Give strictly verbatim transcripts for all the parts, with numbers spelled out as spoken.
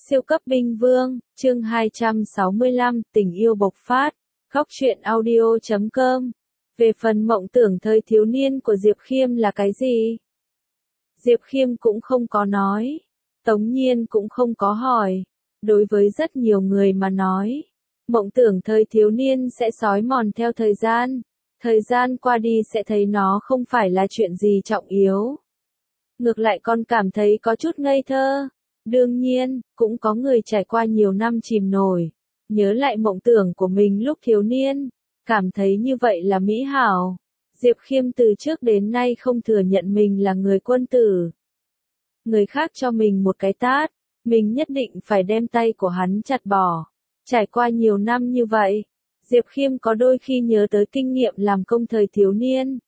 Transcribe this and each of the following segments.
Siêu cấp binh vương, chương hai trăm sáu mươi lăm, tình yêu bộc phát, góc truyện audio chấm com. Về phần mộng tưởng thời thiếu niên của Diệp Khiêm là cái gì? Diệp Khiêm cũng không có nói. Tống Nhiên cũng không có hỏi. Đối với rất nhiều người mà nói, mộng tưởng thời thiếu niên sẽ xói mòn theo thời gian. Thời gian qua đi sẽ thấy nó không phải là chuyện gì trọng yếu. Ngược lại còn cảm thấy có chút ngây thơ. Đương nhiên, cũng có người trải qua nhiều năm chìm nổi, nhớ lại mộng tưởng của mình lúc thiếu niên, cảm thấy như vậy là mỹ hảo. Diệp Khiêm từ trước đến nay không thừa nhận mình là người quân tử. Người khác cho mình một cái tát, mình nhất định phải đem tay của hắn chặt bỏ. Trải qua nhiều năm như vậy, Diệp Khiêm có đôi khi nhớ tới kinh nghiệm làm công thời thiếu niên.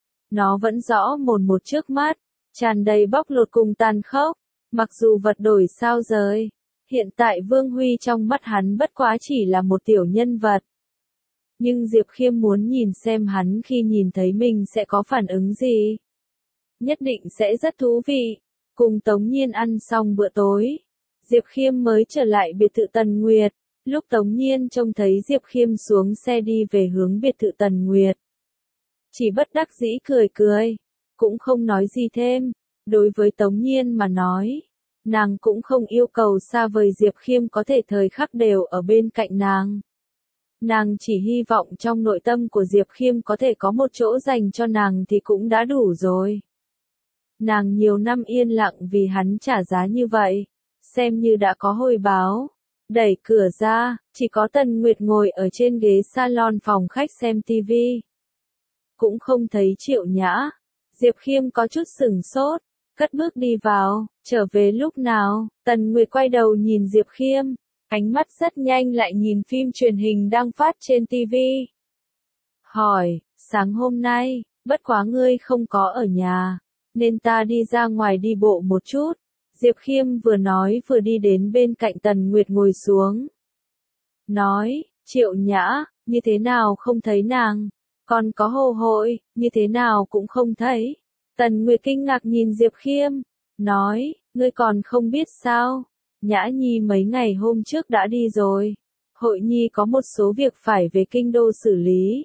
Nó vẫn rõ mồn một trước mắt, tràn đầy bóc lột cùng tàn khốc. Mặc dù vật đổi sao rời, hiện tại Vương Huy trong mắt hắn bất quá chỉ là một tiểu nhân vật. Nhưng Diệp Khiêm muốn nhìn xem hắn khi nhìn thấy mình sẽ có phản ứng gì. Nhất định sẽ rất thú vị. Cùng Tống Nhiên ăn xong bữa tối, Diệp Khiêm mới trở lại biệt thự Tần Nguyệt. Lúc Tống Nhiên trông thấy Diệp Khiêm xuống xe đi về hướng biệt thự Tần Nguyệt, chỉ bất đắc dĩ cười cười, cũng không nói gì thêm. Đối với Tống Nhiên mà nói, nàng cũng không yêu cầu xa vời Diệp Khiêm có thể thời khắc đều ở bên cạnh nàng. Nàng chỉ hy vọng trong nội tâm của Diệp Khiêm có thể có một chỗ dành cho nàng thì cũng đã đủ rồi. Nàng nhiều năm yên lặng vì hắn trả giá như vậy, xem như đã có hồi báo. Đẩy cửa ra, chỉ có Tần Nguyệt ngồi ở trên ghế salon phòng khách xem tivi. Cũng không thấy Triệu Nhã. Diệp Khiêm có chút sửng sốt, cất bước đi vào, trở về lúc nào? Tần Nguyệt quay đầu nhìn Diệp Khiêm, ánh mắt rất nhanh lại nhìn phim truyền hình đang phát trên tivi. Hỏi, sáng hôm nay, bất quá ngươi không có ở nhà, nên ta đi ra ngoài đi bộ một chút. Diệp Khiêm vừa nói vừa đi đến bên cạnh Tần Nguyệt ngồi xuống. Nói, Triệu Nhã, như thế nào không thấy nàng? Còn có Hồ Hội, như thế nào cũng không thấy. Tần Nguyệt kinh ngạc nhìn Diệp Khiêm, nói, ngươi còn không biết sao? Nhã Nhi mấy ngày hôm trước đã đi rồi. Hội Nhi có một số việc phải về kinh đô xử lý.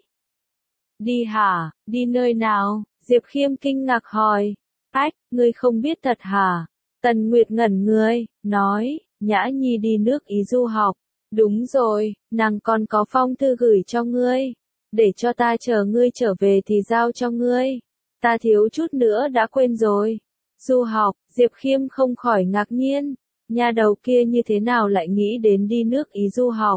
Đi hả? Đi nơi nào? Diệp Khiêm kinh ngạc hỏi. Ách, ngươi không biết thật hả? Tần Nguyệt ngẩn người, nói, Nhã Nhi đi nước Ý du học. Đúng rồi, nàng còn có phong thư gửi cho ngươi. Để cho ta chờ ngươi trở về thì giao cho ngươi. Ta thiếu chút nữa đã quên rồi. Du học, Diệp Khiêm không khỏi ngạc nhiên. Nhà đầu kia như thế nào lại nghĩ đến đi nước Ý du học.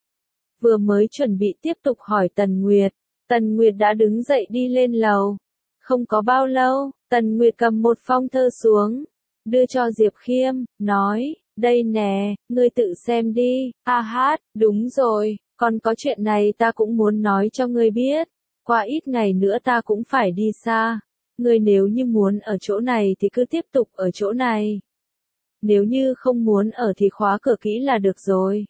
Vừa mới chuẩn bị tiếp tục hỏi Tần Nguyệt, Tần Nguyệt đã đứng dậy đi lên lầu. Không có bao lâu, Tần Nguyệt cầm một phong thơ xuống, đưa cho Diệp Khiêm, nói, đây nè, ngươi tự xem đi. A hát, đúng rồi, còn có chuyện này ta cũng muốn nói cho ngươi biết. Qua ít ngày nữa ta cũng phải đi xa. Ngươi nếu như muốn ở chỗ này thì cứ tiếp tục ở chỗ này. Nếu như không muốn ở thì khóa cửa kỹ là được rồi.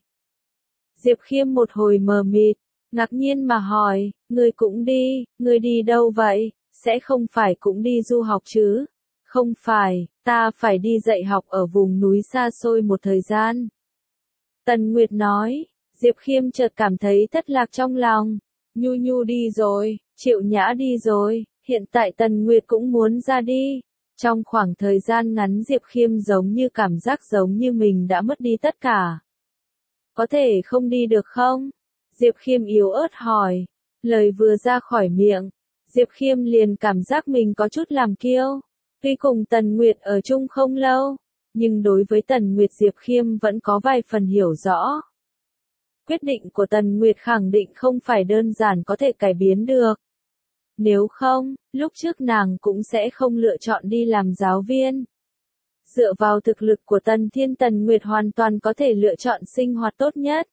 Diệp Khiêm một hồi mờ mịt, ngạc nhiên mà hỏi, ngươi cũng đi, ngươi đi đâu vậy? Sẽ không phải cũng đi du học chứ? Không phải, ta phải đi dạy học ở vùng núi xa xôi một thời gian. Tần Nguyệt nói. Diệp Khiêm chợt cảm thấy thất lạc trong lòng. Nhu Nhu đi rồi, Triệu Nhã đi rồi, hiện tại Tần Nguyệt cũng muốn ra đi. Trong khoảng thời gian ngắn Diệp Khiêm giống như cảm giác giống như mình đã mất đi tất cả. Có thể không đi được không? Diệp Khiêm yếu ớt hỏi. Lời vừa ra khỏi miệng, Diệp Khiêm liền cảm giác mình có chút làm kiêu. Tuy cùng Tần Nguyệt ở chung không lâu, nhưng đối với Tần Nguyệt Diệp Khiêm vẫn có vài phần hiểu rõ. Quyết định của Tần Nguyệt khẳng định không phải đơn giản có thể cải biến được. Nếu không, lúc trước nàng cũng sẽ không lựa chọn đi làm giáo viên. Dựa vào thực lực của Tần Thiên, Tần Nguyệt hoàn toàn có thể lựa chọn sinh hoạt tốt nhất.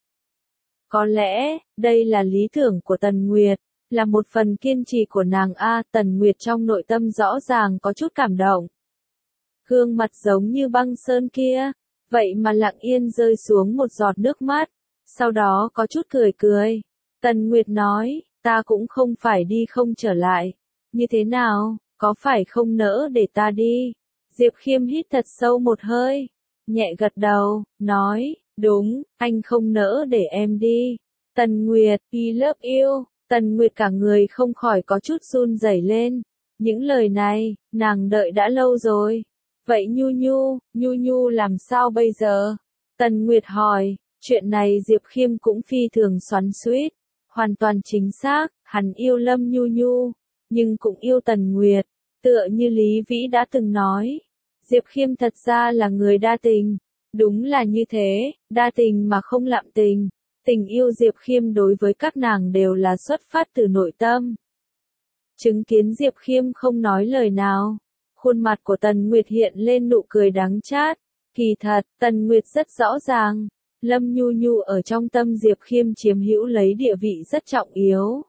Có lẽ, đây là lý tưởng của Tần Nguyệt, là một phần kiên trì của nàng a. Tần Nguyệt trong nội tâm rõ ràng có chút cảm động. Gương mặt giống như băng sơn kia, vậy mà lặng yên rơi xuống một giọt nước mắt. Sau đó có chút cười cười. Tần Nguyệt nói, ta cũng không phải đi không trở lại. Như thế nào, có phải không nỡ để ta đi? Diệp Khiêm hít thật sâu một hơi. nhẹ gật đầu, nói, đúng, anh không nỡ để em đi. Tần Nguyệt, I love you. Tần Nguyệt cả người không khỏi có chút run rẩy lên. Những lời này, nàng đợi đã lâu rồi. Vậy Nhu Nhu, Nhu Nhu làm sao bây giờ? Tần Nguyệt hỏi, chuyện này Diệp Khiêm cũng phi thường xoắn xuýt. Hoàn toàn chính xác, hắn yêu Lâm Nhu Nhu, nhưng cũng yêu Tần Nguyệt. Tựa như Lý Vĩ đã từng nói, Diệp Khiêm thật ra là người đa tình. Đúng là như thế, đa tình mà không lạm tình. Tình yêu Diệp Khiêm đối với các nàng đều là xuất phát từ nội tâm. Chứng kiến Diệp Khiêm không nói lời nào, khuôn mặt của Tần Nguyệt hiện lên nụ cười đắng chát. Kỳ thật, Tần Nguyệt rất rõ ràng, Lâm Nhu Nhu ở trong tâm Diệp Khiêm chiếm hữu lấy địa vị rất trọng yếu.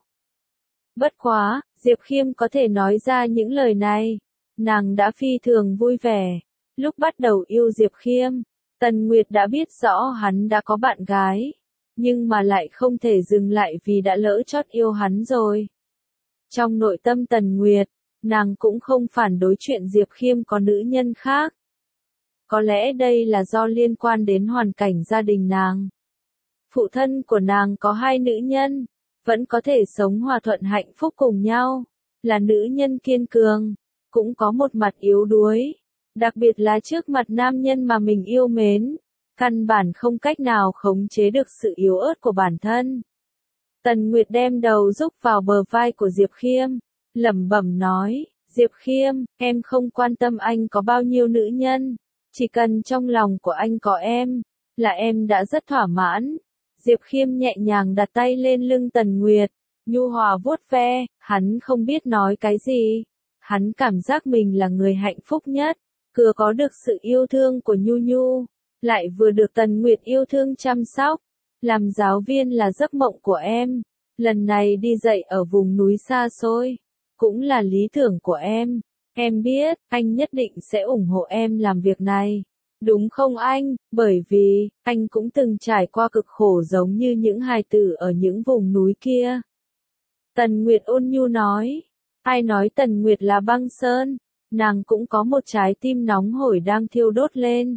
Bất quá, Diệp Khiêm có thể nói ra những lời này, nàng đã phi thường vui vẻ. Lúc bắt đầu yêu Diệp Khiêm, Tần Nguyệt đã biết rõ hắn đã có bạn gái, nhưng mà lại không thể dừng lại vì đã lỡ chót yêu hắn rồi. Trong nội tâm Tần Nguyệt, nàng cũng không phản đối chuyện Diệp Khiêm có nữ nhân khác. Có lẽ đây là do liên quan đến hoàn cảnh gia đình nàng. Phụ thân của nàng có hai nữ nhân, vẫn có thể sống hòa thuận hạnh phúc cùng nhau, là nữ nhân kiên cường, cũng có một mặt yếu đuối, đặc biệt là trước mặt nam nhân mà mình yêu mến, căn bản không cách nào khống chế được sự yếu ớt của bản thân. Tần Nguyệt đem đầu rúc vào bờ vai của Diệp Khiêm, lẩm bẩm nói, Diệp Khiêm, em không quan tâm anh có bao nhiêu nữ nhân, chỉ cần trong lòng của anh có em, là em đã rất thỏa mãn. Diệp Khiêm nhẹ nhàng đặt tay lên lưng Tần Nguyệt, nhu hòa vuốt ve, hắn không biết nói cái gì. Hắn cảm giác mình là người hạnh phúc nhất, vừa có được sự yêu thương của Nhu Nhu, lại vừa được Tần Nguyệt yêu thương chăm sóc. Làm giáo viên là giấc mộng của em, lần này đi dạy ở vùng núi xa xôi, cũng là lý tưởng của em. Em biết, anh nhất định sẽ ủng hộ em làm việc này. Đúng không anh, bởi vì, anh cũng từng trải qua cực khổ giống như những hài tử ở những vùng núi kia. Tần Nguyệt ôn nhu nói, ai nói Tần Nguyệt là băng sơn, nàng cũng có một trái tim nóng hổi đang thiêu đốt lên.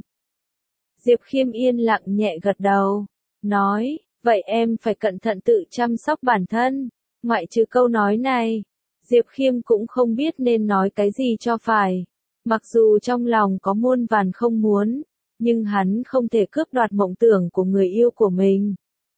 Diệp Khiêm yên lặng nhẹ gật đầu, nói, vậy em phải cẩn thận tự chăm sóc bản thân, ngoại trừ câu nói này. Diệp Khiêm cũng không biết nên nói cái gì cho phải. Mặc dù trong lòng có muôn vàn không muốn, nhưng hắn không thể cướp đoạt mộng tưởng của người yêu của mình.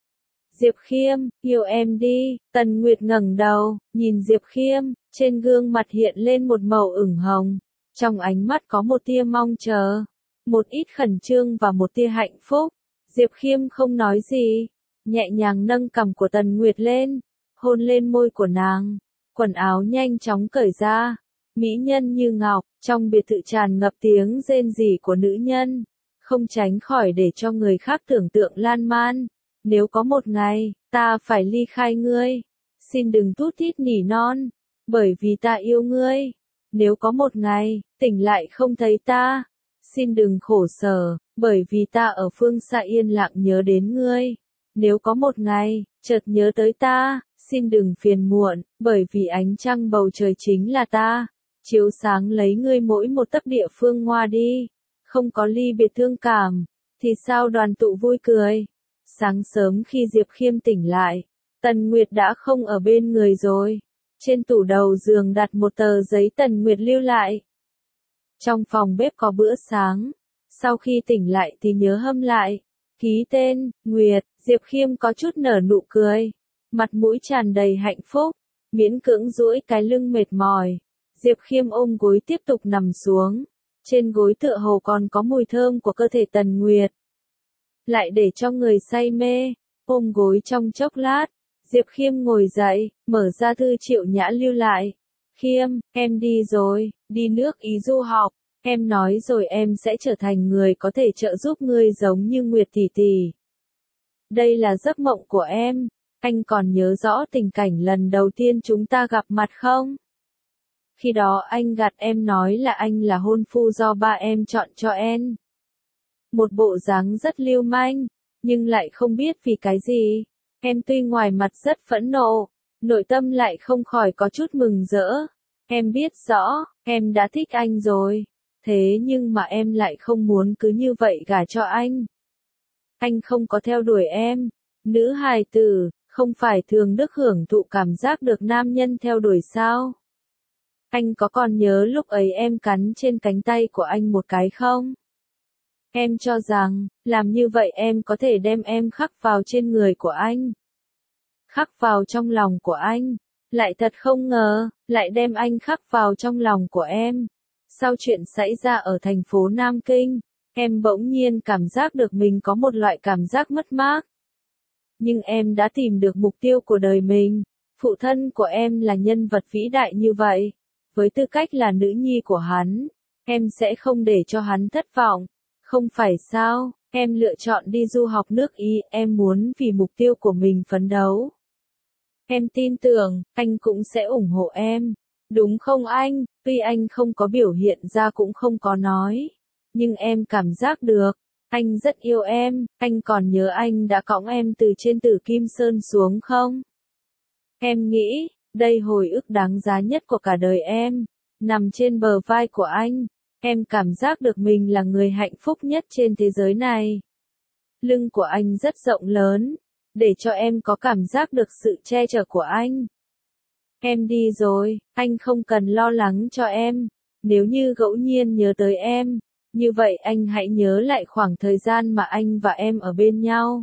Diệp Khiêm, yêu em đi. Tần Nguyệt ngẩng đầu, nhìn Diệp Khiêm, trên gương mặt hiện lên một màu ửng hồng. Trong ánh mắt có một tia mong chờ, một ít khẩn trương và một tia hạnh phúc. Diệp Khiêm không nói gì, nhẹ nhàng nâng cằm của Tần Nguyệt lên, hôn lên môi của nàng. Quần áo nhanh chóng cởi ra, mỹ nhân như ngọc, trong biệt thự tràn ngập tiếng rên rỉ của nữ nhân, không tránh khỏi để cho người khác tưởng tượng lan man. Nếu có một ngày, ta phải ly khai ngươi, xin đừng tút thít nỉ non, bởi vì ta yêu ngươi. Nếu có một ngày, tỉnh lại không thấy ta, xin đừng khổ sở, bởi vì ta ở phương xa yên lặng nhớ đến ngươi. Nếu có một ngày, chợt nhớ tới ta, xin đừng phiền muộn, bởi vì ánh trăng bầu trời chính là ta, chiếu sáng lấy ngươi mỗi một tấc địa phương ngoa đi. Không có ly biệt thương cảm, thì sao đoàn tụ vui cười. Sáng sớm khi Diệp Khiêm tỉnh lại, Tần Nguyệt đã không ở bên người rồi. Trên tủ đầu giường đặt một tờ giấy Tần Nguyệt lưu lại. Trong phòng bếp có bữa sáng, sau khi tỉnh lại thì nhớ hâm lại, ký tên, Nguyệt. Diệp Khiêm có chút nở nụ cười, mặt mũi tràn đầy hạnh phúc, miễn cưỡng duỗi cái lưng mệt mỏi. Diệp Khiêm ôm gối tiếp tục nằm xuống, trên gối tựa hồ còn có mùi thơm của cơ thể Tần Nguyệt. Lại để cho người say mê, ôm gối trong chốc lát, Diệp Khiêm ngồi dậy, mở ra thư Triệu Nhã lưu lại. Khiêm, em đi rồi, đi nước Ý du học, em nói rồi em sẽ trở thành người có thể trợ giúp ngươi giống như Nguyệt tỷ tỷ. Đây là giấc mộng của em, anh còn nhớ rõ tình cảnh lần đầu tiên chúng ta gặp mặt không? Khi đó anh gạt em nói là anh là hôn phu do ba em chọn cho em. Một bộ dáng rất lưu manh, nhưng lại không biết vì cái gì. Em tuy ngoài mặt rất phẫn nộ, nội tâm lại không khỏi có chút mừng rỡ. Em biết rõ, em đã thích anh rồi. Thế nhưng mà em lại không muốn cứ như vậy gả cho anh. Anh không có theo đuổi em. Nữ hài tử, không phải thường đức hưởng thụ cảm giác được nam nhân theo đuổi sao? Anh có còn nhớ lúc ấy em cắn trên cánh tay của anh một cái không? Em cho rằng, làm như vậy em có thể đem em khắc vào trên người của anh. Khắc vào trong lòng của anh. Lại thật không ngờ, lại đem anh khắc vào trong lòng của em. Sau chuyện xảy ra ở thành phố Nam Kinh, em bỗng nhiên cảm giác được mình có một loại cảm giác mất mát. Nhưng em đã tìm được mục tiêu của đời mình. Phụ thân của em là nhân vật vĩ đại như vậy. Với tư cách là nữ nhi của hắn, em sẽ không để cho hắn thất vọng. Không phải sao, em lựa chọn đi du học nước Ý, em muốn vì mục tiêu của mình phấn đấu. Em tin tưởng, anh cũng sẽ ủng hộ em. Đúng không anh? Tuy anh không có biểu hiện ra cũng không có nói. Nhưng em cảm giác được, anh rất yêu em. Anh còn nhớ anh đã cõng em từ trên Tử Kim Sơn xuống không? Em nghĩ, đây hồi ức đáng giá nhất của cả đời em. Nằm trên bờ vai của anh, em cảm giác được mình là người hạnh phúc nhất trên thế giới này. Lưng của anh rất rộng lớn, để cho em có cảm giác được sự che chở của anh. Em đi rồi, anh không cần lo lắng cho em. Nếu như ngẫu nhiên nhớ tới em, như vậy anh hãy nhớ lại khoảng thời gian mà anh và em ở bên nhau.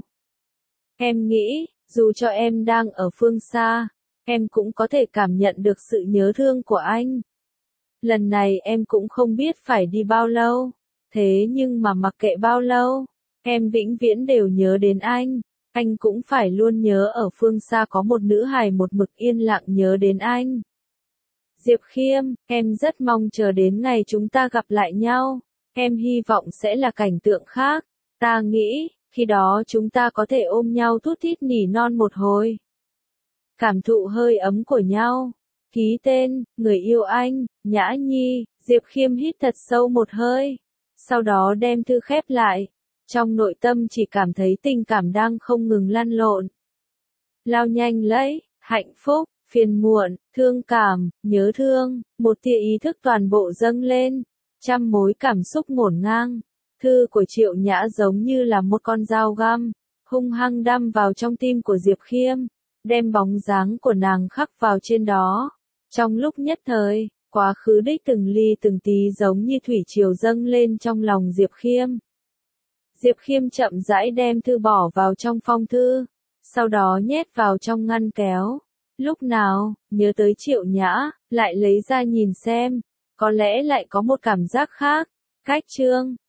Em nghĩ, dù cho em đang ở phương xa, em cũng có thể cảm nhận được sự nhớ thương của anh. Lần này em cũng không biết phải đi bao lâu, thế nhưng mà mặc kệ bao lâu, em vĩnh viễn đều nhớ đến anh. Anh cũng phải luôn nhớ ở phương xa có một nữ hài một mực yên lặng nhớ đến anh. Diệp Khiêm, em rất mong chờ đến ngày chúng ta gặp lại nhau. Em hy vọng sẽ là cảnh tượng khác. Ta nghĩ, khi đó chúng ta có thể ôm nhau thút thít nỉ non một hồi. Cảm thụ hơi ấm của nhau. Ký tên, người yêu anh, Nhã Nhi. Diệp Khiêm hít thật sâu một hơi. Sau đó đem thư khép lại. Trong nội tâm chỉ cảm thấy tình cảm đang không ngừng lăn lộn. Lao nhanh lấy, hạnh phúc, phiền muộn, thương cảm, nhớ thương, một tia ý thức toàn bộ dâng lên. Trăm mối cảm xúc ngổn ngang. Thư của Triệu Nhã giống như là một con dao găm, hung hăng đâm vào trong tim của Diệp Khiêm, đem bóng dáng của nàng khắc vào trên đó. Trong lúc nhất thời, quá khứ đích từng ly từng tí giống như thủy triều dâng lên trong lòng Diệp Khiêm. Diệp Khiêm chậm rãi đem thư bỏ vào trong phong thư, sau đó nhét vào trong ngăn kéo. Lúc nào, nhớ tới Triệu Nhã, lại lấy ra nhìn xem, có lẽ lại có một cảm giác khác. Cách chương